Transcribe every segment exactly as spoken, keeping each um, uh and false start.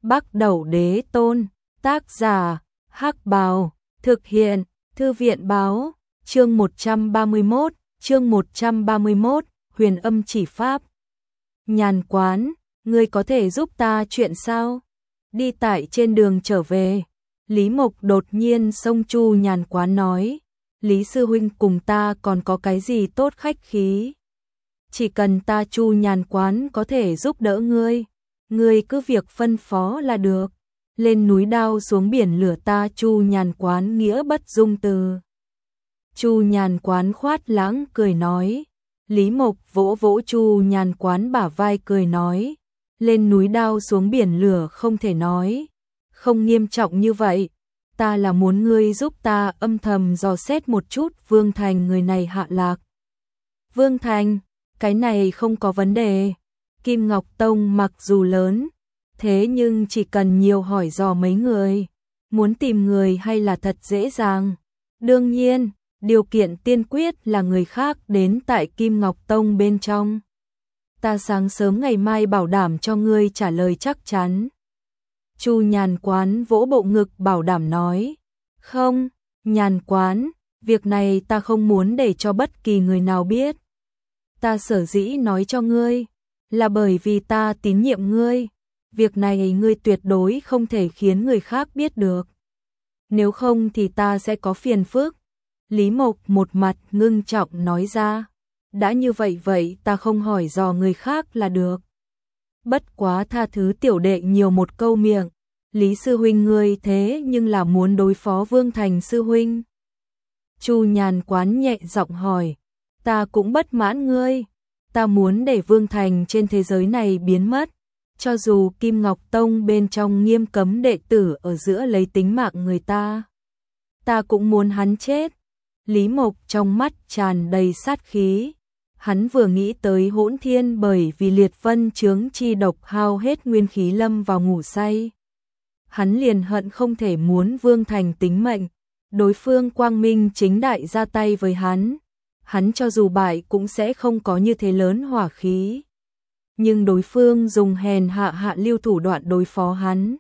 Bắc Đẩu Đế Tôn, tác giả, Hắc Bào, thực hiện, Thư viện Báo, chương một trăm ba mươi mốt, chương một trăm ba mươi mốt, Huyền Âm Chỉ Pháp. Nhàn Quán, ngươi có thể giúp ta chuyện sao? Đi tại trên đường trở về, Lý Mộc đột nhiên xông Chu Nhàn Quán nói, Lý sư huynh cùng ta còn có cái gì tốt khách khí? Chỉ cần ta Chu Nhàn Quán có thể giúp đỡ ngươi, ngươi cứ việc phân phó là được. Lên núi đao xuống biển lửa ta Chu Nhàn Quán nghĩa bất dung từ. Chu Nhàn Quán khoát lãng cười nói. Lý Mộc vỗ vỗ Chu Nhàn Quán bả vai cười nói. Lên núi đao xuống biển lửa không thể nói. Không nghiêm trọng như vậy. Ta là muốn ngươi giúp ta âm thầm dò xét một chút Vương Thành người này hạ lạc. Vương Thành, cái này không có vấn đề. Kim Ngọc Tông mặc dù lớn, thế nhưng chỉ cần nhiều hỏi dò mấy người, muốn tìm người hay là thật dễ dàng. Đương nhiên, điều kiện tiên quyết là người khác đến tại Kim Ngọc Tông bên trong. Ta sáng sớm ngày mai bảo đảm cho ngươi trả lời chắc chắn. Chu Nhàn Quán vỗ bộ ngực bảo đảm nói. Không, Nhàn Quán, việc này ta không muốn để cho bất kỳ người nào biết. Ta sở dĩ nói cho ngươi, là bởi vì ta tín nhiệm ngươi. Việc này ngươi tuyệt đối không thể khiến người khác biết được. Nếu không thì ta sẽ có phiền phức. Lý Mộc một mặt ngưng trọng nói ra. Đã như vậy vậy ta không hỏi dò người khác là được. Bất quá tha thứ tiểu đệ nhiều một câu miệng. Lý sư huynh ngươi thế nhưng là muốn đối phó Vương Thành sư huynh. Chu Nhàn Quán nhẹ giọng hỏi. Ta cũng bất mãn ngươi. Ta muốn để Vương Thành trên thế giới này biến mất. Cho dù Kim Ngọc Tông bên trong nghiêm cấm đệ tử ở giữa lấy tính mạng người ta, ta cũng muốn hắn chết. Lý Mộc trong mắt tràn đầy sát khí. Hắn vừa nghĩ tới Hỗn Thiên bởi vì liệt vân chướng chi độc hao hết nguyên khí lâm vào ngủ say. Hắn liền hận không thể muốn Vương Thành tính mệnh. Đối phương quang minh chính đại ra tay với hắn. Hắn cho dù bại cũng sẽ không có như thế lớn hỏa khí. Nhưng đối phương dùng hèn hạ hạ lưu thủ đoạn đối phó hắn.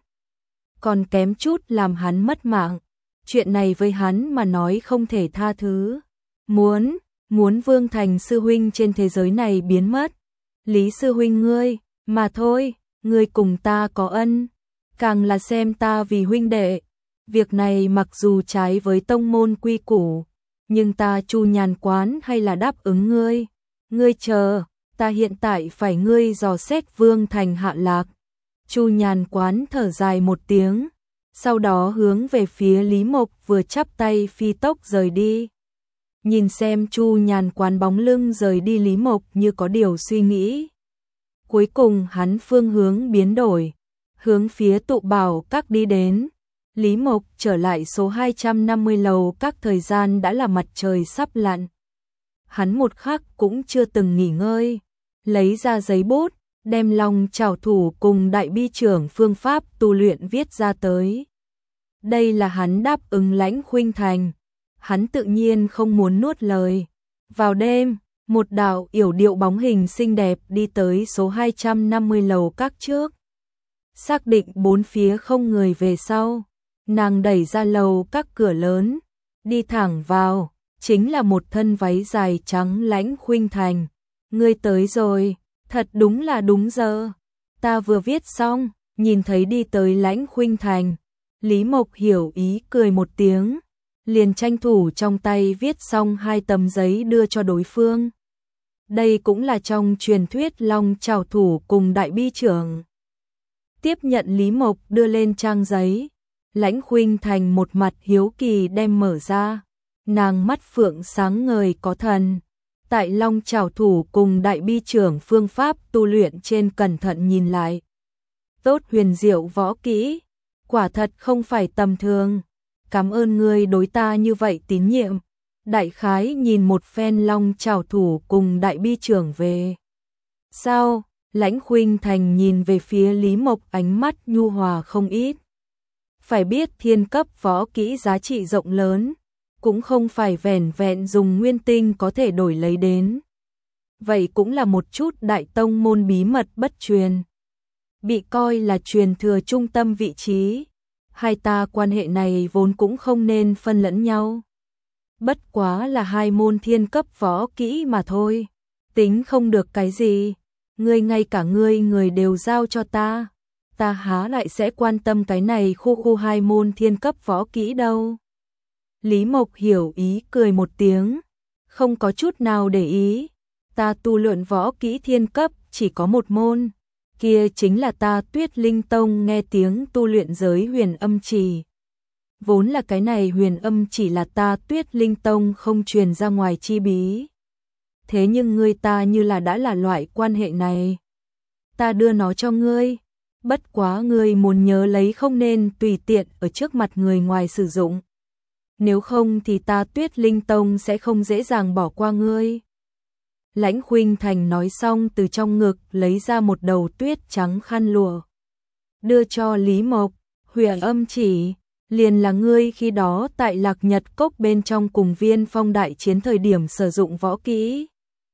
Còn kém chút làm hắn mất mạng. Chuyện này với hắn mà nói không thể tha thứ. Muốn, muốn Vương Thành sư huynh trên thế giới này biến mất. Lý sư huynh ngươi, mà thôi, ngươi cùng ta có ân. Càng là xem ta vì huynh đệ. Việc này mặc dù trái với tông môn quy củ, nhưng ta Chu Nhàn Quán hay là đáp ứng ngươi. Ngươi chờ. Ta hiện tại phải ngươi dò xét Vương Thành hạ lạc. Chu Nhàn Quán thở dài một tiếng, sau đó hướng về phía Lý Mộc vừa chắp tay phi tốc rời đi. Nhìn xem Chu Nhàn Quán bóng lưng rời đi, Lý Mộc như có điều suy nghĩ. Cuối cùng hắn phương hướng biến đổi, hướng phía Tụ Bảo Các đi đến. Lý Mộc trở lại số hai trăm năm mươi lầu các, thời gian đã là mặt trời sắp lặn. Hắn một khắc cũng chưa từng nghỉ ngơi, lấy ra giấy bút, đem Long Chảo Thủ cùng Đại Bi Trưởng phương pháp tu luyện viết ra tới. Đây là hắn đáp ứng Lãnh Khuynh Thành, hắn tự nhiên không muốn nuốt lời. Vào đêm, một đạo yểu điệu bóng hình xinh đẹp đi tới số hai trăm năm mươi lầu các trước. Xác định bốn phía không người về sau, nàng đẩy ra lầu các cửa lớn, đi thẳng vào. Chính là một thân váy dài trắng Lãnh Khuynh Thành. Ngươi tới rồi, thật đúng là đúng giờ. Ta vừa viết xong, nhìn thấy đi tới Lãnh Khuynh Thành. Lý Mộc hiểu ý cười một tiếng, liền tranh thủ trong tay viết xong hai tấm giấy đưa cho đối phương. Đây cũng là trong truyền thuyết Long Chảo Thủ cùng Đại Bi Trưởng. Tiếp nhận Lý Mộc đưa lên trang giấy, Lãnh Khuynh Thành một mặt hiếu kỳ đem mở ra. Nàng mắt phượng sáng ngời có thần, tại Long Chảo Thủ cùng Đại Bi Trưởng phương pháp tu luyện trên cẩn thận nhìn lại. Tốt huyền diệu võ kỹ, quả thật không phải tầm thường. Cảm ơn ngươi đối ta như vậy tín nhiệm. Đại khái nhìn một phen Long Chảo Thủ cùng Đại Bi Trưởng về. Sao? Lãnh Khuynh Thành nhìn về phía Lý Mộc, ánh mắt nhu hòa không ít. Phải biết thiên cấp võ kỹ giá trị rộng lớn, cũng không phải vẻn vẹn dùng nguyên tinh có thể đổi lấy đến. Vậy cũng là một chút đại tông môn bí mật bất truyền. bị coi là truyền thừa trung tâm vị trí. Hai ta quan hệ này vốn cũng không nên phân lẫn nhau. Bất quá là hai môn thiên cấp võ kỹ mà thôi. Tính không được cái gì. Ngươi ngay cả ngươi người đều giao cho ta. Ta há lại sẽ quan tâm cái này khu khu hai môn thiên cấp võ kỹ đâu. Lý Mộc hiểu ý cười một tiếng. Không có chút nào để ý. Ta tu luyện võ kỹ thiên cấp chỉ có một môn. Kia chính là ta Tuyết Linh Tông nghe tiếng tu luyện giới huyền âm chỉ. Vốn là cái này huyền âm chỉ là ta Tuyết Linh Tông không truyền ra ngoài chi bí. Thế nhưng ngươi ta như là đã là loại quan hệ này. Ta đưa nó cho ngươi. Bất quá ngươi muốn nhớ lấy không nên tùy tiện ở trước mặt người ngoài sử dụng. Nếu không thì ta Tuyết Linh Tông sẽ không dễ dàng bỏ qua ngươi. Lãnh Khuynh Thành nói xong từ trong ngực lấy ra một đầu tuyết trắng khăn lụa. Đưa cho Lý Mộc, huyền âm chỉ, liền là ngươi khi đó tại Lạc Nhật Cốc bên trong cùng Viên Phong đại chiến thời điểm sử dụng võ kỹ.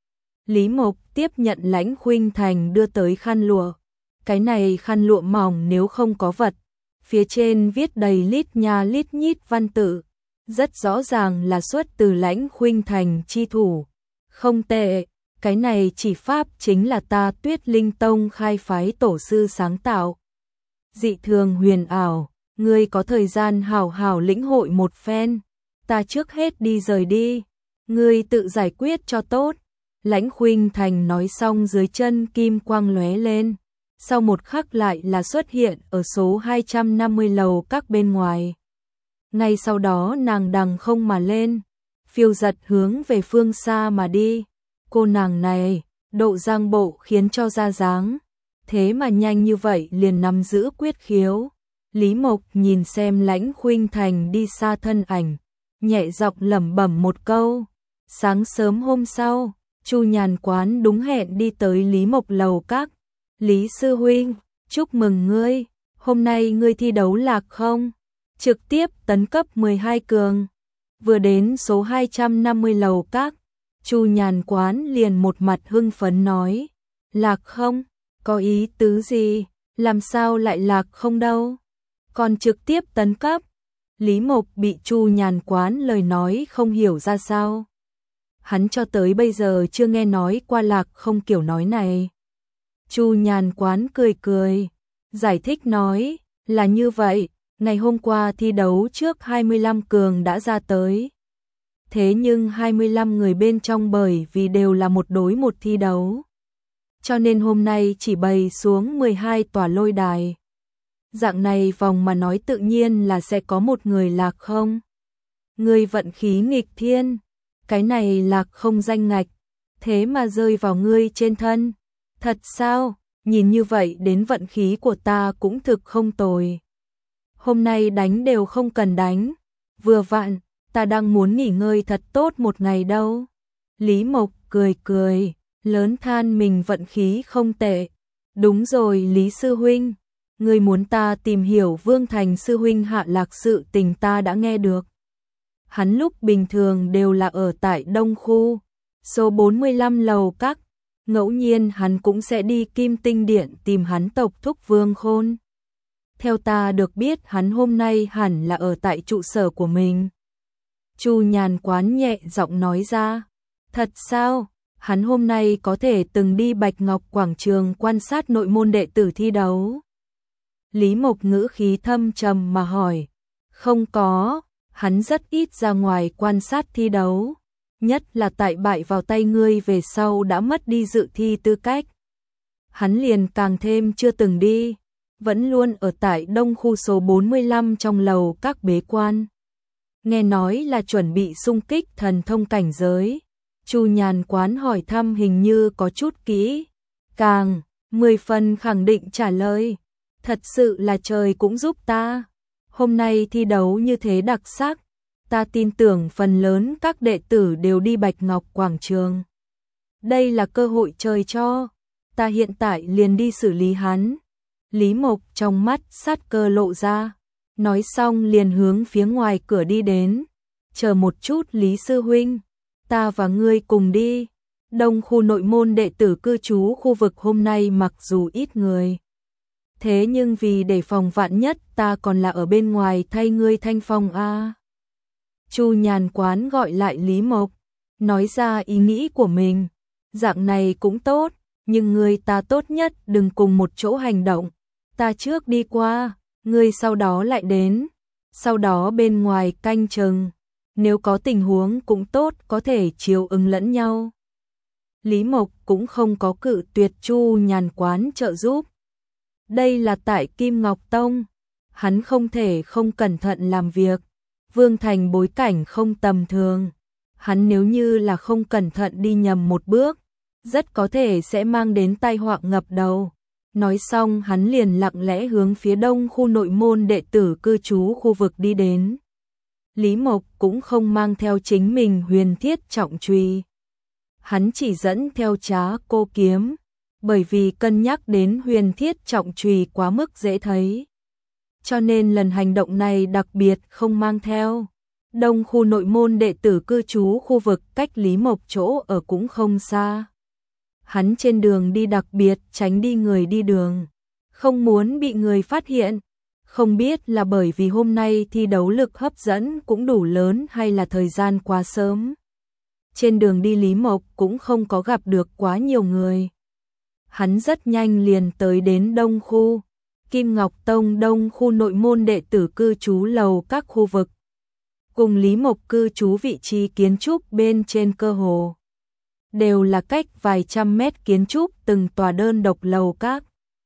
Lý Mộc tiếp nhận Lãnh Khuynh Thành đưa tới khăn lụa. Cái này khăn lụa mỏng nếu không có vật, phía trên viết đầy lít nha lít nhít văn tự, rất rõ ràng là xuất từ Lãnh Khuynh Thành chi thủ. Không tệ, cái này chỉ pháp chính là ta Tuyết Linh Tông khai phái tổ sư sáng tạo. Dị thường huyền ảo, ngươi có thời gian hảo hảo lĩnh hội một phen, ta trước hết đi rời đi, ngươi tự giải quyết cho tốt. Lãnh Khuynh Thành nói xong dưới chân kim quang lóe lên, sau một khắc lại là xuất hiện ở số hai trăm năm mươi lầu các bên ngoài. Ngay sau đó nàng đằng không mà lên, phiêu giật hướng về phương xa mà đi. Cô nàng này, độ giang bộ khiến cho ra dáng, thế mà nhanh như vậy liền nắm giữ quyết khiếu. Lý Mộc nhìn xem Lãnh Khuynh Thành đi xa thân ảnh, nhẹ giọng lẩm bẩm một câu. Sáng sớm hôm sau, Chu Nhàn Quán đúng hẹn đi tới Lý Mộc lầu các. Lý sư huynh, chúc mừng ngươi, hôm nay ngươi thi đấu lạc không? Trực tiếp tấn cấp mười hai cường. Vừa đến số hai trăm năm mươi lầu các, Chu Nhàn Quán liền một mặt hưng phấn nói, lạc không? Có ý tứ gì? Làm sao lại lạc không đâu? Còn trực tiếp tấn cấp. Lý Mộc bị Chu Nhàn Quán lời nói không hiểu ra sao. Hắn cho tới bây giờ chưa nghe nói qua lạc không kiểu nói này. Chu Nhàn Quán cười cười, giải thích nói, là như vậy, ngày hôm qua thi đấu trước hai mươi lăm cường đã ra tới. Thế nhưng hai mươi lăm người bên trong bởi vì đều là một đối một thi đấu, cho nên hôm nay chỉ bày xuống mười hai tòa lôi đài. Dạng này vòng mà nói tự nhiên là sẽ có một người lạc không. Người vận khí nghịch thiên, cái này lạc không danh ngạch, thế mà rơi vào ngươi trên thân. Thật sao? Nhìn như vậy đến vận khí của ta cũng thực không tồi. Hôm nay đánh đều không cần đánh, vừa vặn, ta đang muốn nghỉ ngơi thật tốt một ngày đâu. Lý Mộc cười cười, lớn than mình vận khí không tệ. Đúng rồi Lý sư huynh, ngươi muốn ta tìm hiểu Vương Thành sư huynh hạ lạc sự tình ta đã nghe được. Hắn lúc bình thường đều là ở tại Đông Khu, số bốn mươi lăm lầu các. Ngẫu nhiên hắn cũng sẽ đi Kim Tinh Điện tìm hắn tộc thúc Vương Khôn. Theo ta được biết hắn hôm nay hẳn là ở tại trụ sở của mình. Chu Nhàn Quán nhẹ giọng nói ra. Thật sao? Hắn hôm nay có thể từng đi Bạch Ngọc Quảng Trường quan sát nội môn đệ tử thi đấu. Lý Mộc ngữ khí thâm trầm mà hỏi. Không có, hắn rất ít ra ngoài quan sát thi đấu. Nhất là tại bại vào tay ngươi về sau đã mất đi dự thi tư cách. Hắn liền càng thêm chưa từng đi, vẫn luôn ở tại Đông Khu số bốn mươi lăm trong lầu các bế quan. Nghe nói là chuẩn bị xung kích thần thông cảnh giới. Chu Nhàn Quán hỏi thăm hình như có chút kỹ, càng mười phần khẳng định trả lời. Thật sự là trời cũng giúp ta. Hôm nay thi đấu như thế đặc sắc. Ta tin tưởng phần lớn các đệ tử đều đi Bạch Ngọc Quảng Trường. Đây là cơ hội trời cho. Ta hiện tại liền đi xử lý hắn. Lý Mộc trong mắt sát cơ lộ ra. Nói xong liền hướng phía ngoài cửa đi đến. Chờ một chút Lý sư huynh. Ta và ngươi cùng đi. Đông Khu nội môn đệ tử cư trú khu vực hôm nay mặc dù ít người, Thế nhưng vì để phòng vạn nhất ta còn là ở bên ngoài thay ngươi thanh phong a. Chu Nhàn Quán gọi lại Lý Mộc, nói ra ý nghĩ của mình. Dạng này cũng tốt, nhưng ngươi ta tốt nhất đừng cùng một chỗ hành động. Ta trước đi qua, ngươi sau đó lại đến. Sau đó bên ngoài canh chừng. Nếu có tình huống cũng tốt, có thể chiều ứng lẫn nhau. Lý Mộc cũng không có cự tuyệt Chu Nhàn Quán trợ giúp. Đây là tại Kim Ngọc Tông, hắn không thể không cẩn thận làm việc. Vương Thành bối cảnh không tầm thường, hắn nếu như là không cẩn thận đi nhầm một bước, rất có thể sẽ mang đến tai họa ngập đầu. Nói xong hắn liền lặng lẽ hướng phía đông khu nội môn đệ tử cư trú khu vực đi đến. Lý Mộc cũng không mang theo chính mình huyền thiết trọng chùy. Hắn chỉ dẫn theo Trá Cô kiếm, bởi vì cân nhắc đến huyền thiết trọng chùy quá mức dễ thấy. Cho nên lần hành động này đặc biệt không mang theo. Đông khu nội môn đệ tử cư trú khu vực cách Lý Mộc chỗ ở cũng không xa. Hắn trên đường đi đặc biệt tránh đi người đi đường, không muốn bị người phát hiện. Không biết là bởi vì hôm nay thi đấu lực hấp dẫn cũng đủ lớn hay là thời gian quá sớm. Trên đường đi Lý Mộc cũng không có gặp được quá nhiều người. Hắn rất nhanh liền tới đến đông khu, Kim Ngọc Tông đông khu nội môn đệ tử cư trú lầu các khu vực. Cùng Lý Mộc cư trú vị trí kiến trúc bên trên cơ hồ đều là cách vài trăm mét kiến trúc từng tòa đơn độc lầu các.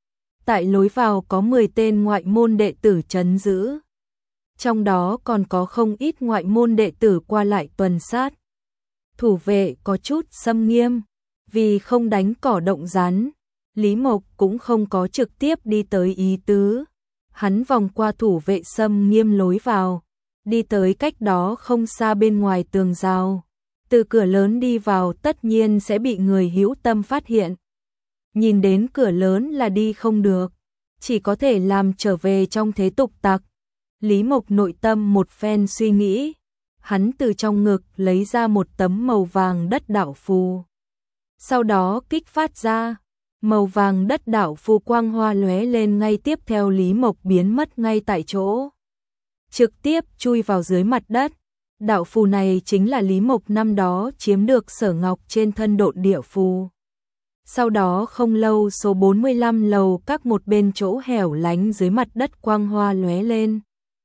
Tại lối vào có mười tên ngoại môn đệ tử trấn giữ. Trong đó còn có không ít ngoại môn đệ tử qua lại tuần sát. Thủ vệ có chút xâm nghiêm, vì không đánh cỏ động rắn, Lý Mộc cũng không có trực tiếp đi tới ý tứ. Hắn vòng qua thủ vệ xâm nghiêm lối vào, đi tới cách đó không xa bên ngoài tường rào. Từ cửa lớn đi vào tất nhiên sẽ bị người hữu tâm phát hiện. Nhìn đến cửa lớn là đi không được, chỉ có thể làm trở về trong thế tục tặc. Lý Mộc nội tâm một phen suy nghĩ, hắn từ trong ngực lấy ra một tấm màu vàng đất đạo phù. Sau đó kích phát ra, màu vàng đất đạo phù quang hoa lóe lên, ngay tiếp theo Lý Mộc biến mất ngay tại chỗ, trực tiếp chui vào dưới mặt đất. Đạo phù này chính là Lý Mộc năm đó chiếm được Sở Ngọc trên thân độn địa phù. Sau đó không lâu số bốn mươi lăm lầu các một bên chỗ hẻo lánh dưới mặt đất quang hoa lóe lên.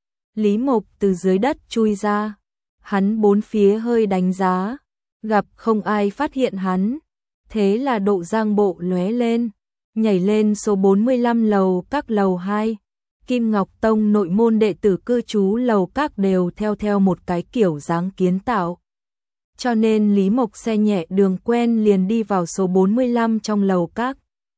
Lý Mộc từ dưới đất chui ra, hắn bốn phía hơi đánh giá, gặp không ai phát hiện hắn, thế là độ giang bộ lóe lên, nhảy lên số bốn mươi lăm lầu các lầu hai. Kim Ngọc Tông nội môn đệ tử cư trú lầu các đều theo theo một cái kiểu dáng kiến tạo. Cho nên Lý Mộc xe nhẹ đường quen liền đi vào số bốn mươi lăm trong lầu các.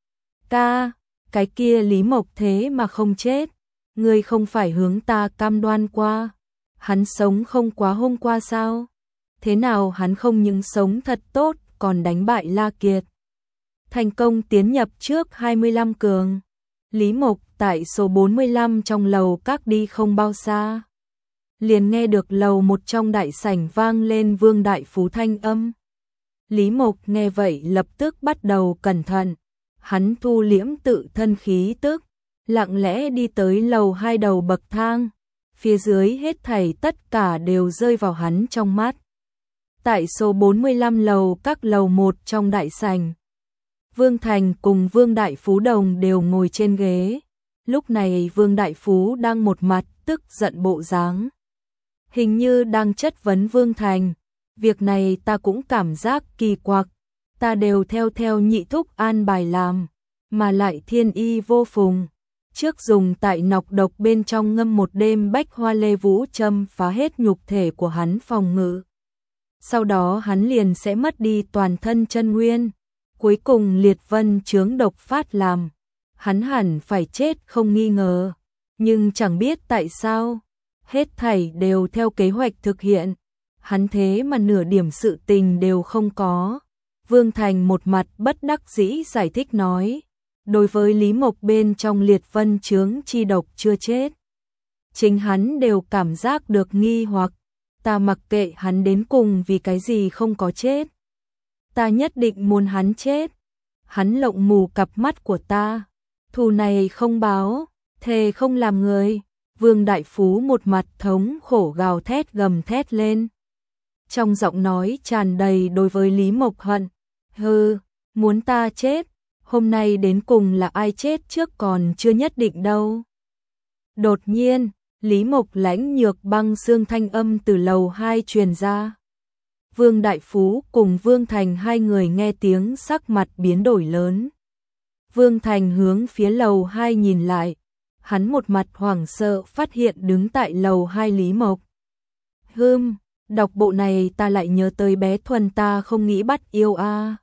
Ca, cái kia Lý Mộc thế mà không chết, ngươi không phải hướng ta cam đoan qua, hắn sống không quá hôm qua sao? Thế nào hắn không những sống thật tốt còn đánh bại La Kiệt, thành công tiến nhập trước hai mươi lăm cường. Lý Mộc tại số bốn mươi lăm trong lầu các đi không bao xa, liền nghe được lầu một trong đại sảnh vang lên Vương Đại Phú thanh âm. Lý Mộc nghe vậy lập tức bắt đầu cẩn thận, hắn thu liễm tự thân khí tức, lặng lẽ đi tới lầu hai đầu bậc thang, phía dưới hết thảy tất cả đều rơi vào hắn trong mắt. Tại số bốn mươi lăm lầu các lầu một trong đại sảnh, Vương Thành cùng Vương Đại Phú đồng đều ngồi trên ghế. Lúc này Vương Đại Phú đang một mặt tức giận bộ dáng, hình như đang chất vấn Vương Thành. Việc này ta cũng cảm giác kỳ quặc, ta đều theo theo nhị thúc an bài làm, mà lại thiên y vô phùng. Trước dùng tại nọc độc bên trong ngâm một đêm bách hoa lê vũ châm phá hết nhục thể của hắn phòng ngự. Sau đó hắn liền sẽ mất đi toàn thân chân nguyên. Cuối cùng liệt vân chướng độc phát làm, hắn hẳn phải chết không nghi ngờ. Nhưng chẳng biết tại sao, hết thảy đều theo kế hoạch thực hiện, hắn thế mà nửa điểm sự tình đều không có. Vương Thành một mặt bất đắc dĩ giải thích nói, đối với Lý Mộc bên trong liệt vân chướng chi độc chưa chết, chính hắn đều cảm giác được nghi hoặc. Ta mặc kệ hắn đến cùng vì cái gì không có chết, ta nhất định muốn hắn chết. Hắn lộng mù cặp mắt của ta, thù này không báo, thề không làm người. Vương Đại Phú một mặt thống khổ gào thét gầm thét lên. Trong giọng nói tràn đầy đối với Lý Mộc hận. Hừ, muốn ta chết, hôm nay đến cùng là ai chết trước còn chưa nhất định đâu. Đột nhiên, Lý Mộc lãnh nhược băng xương thanh âm từ lầu hai truyền ra. Vương Đại Phú cùng Vương Thành hai người nghe tiếng sắc mặt biến đổi lớn. Vương Thành hướng phía lầu hai nhìn lại, hắn một mặt hoảng sợ phát hiện đứng tại lầu hai Lý Mộc. Hừm, đọc bộ này ta lại nhớ tới bé Thuần ta không nghĩ bắt yêu a. À.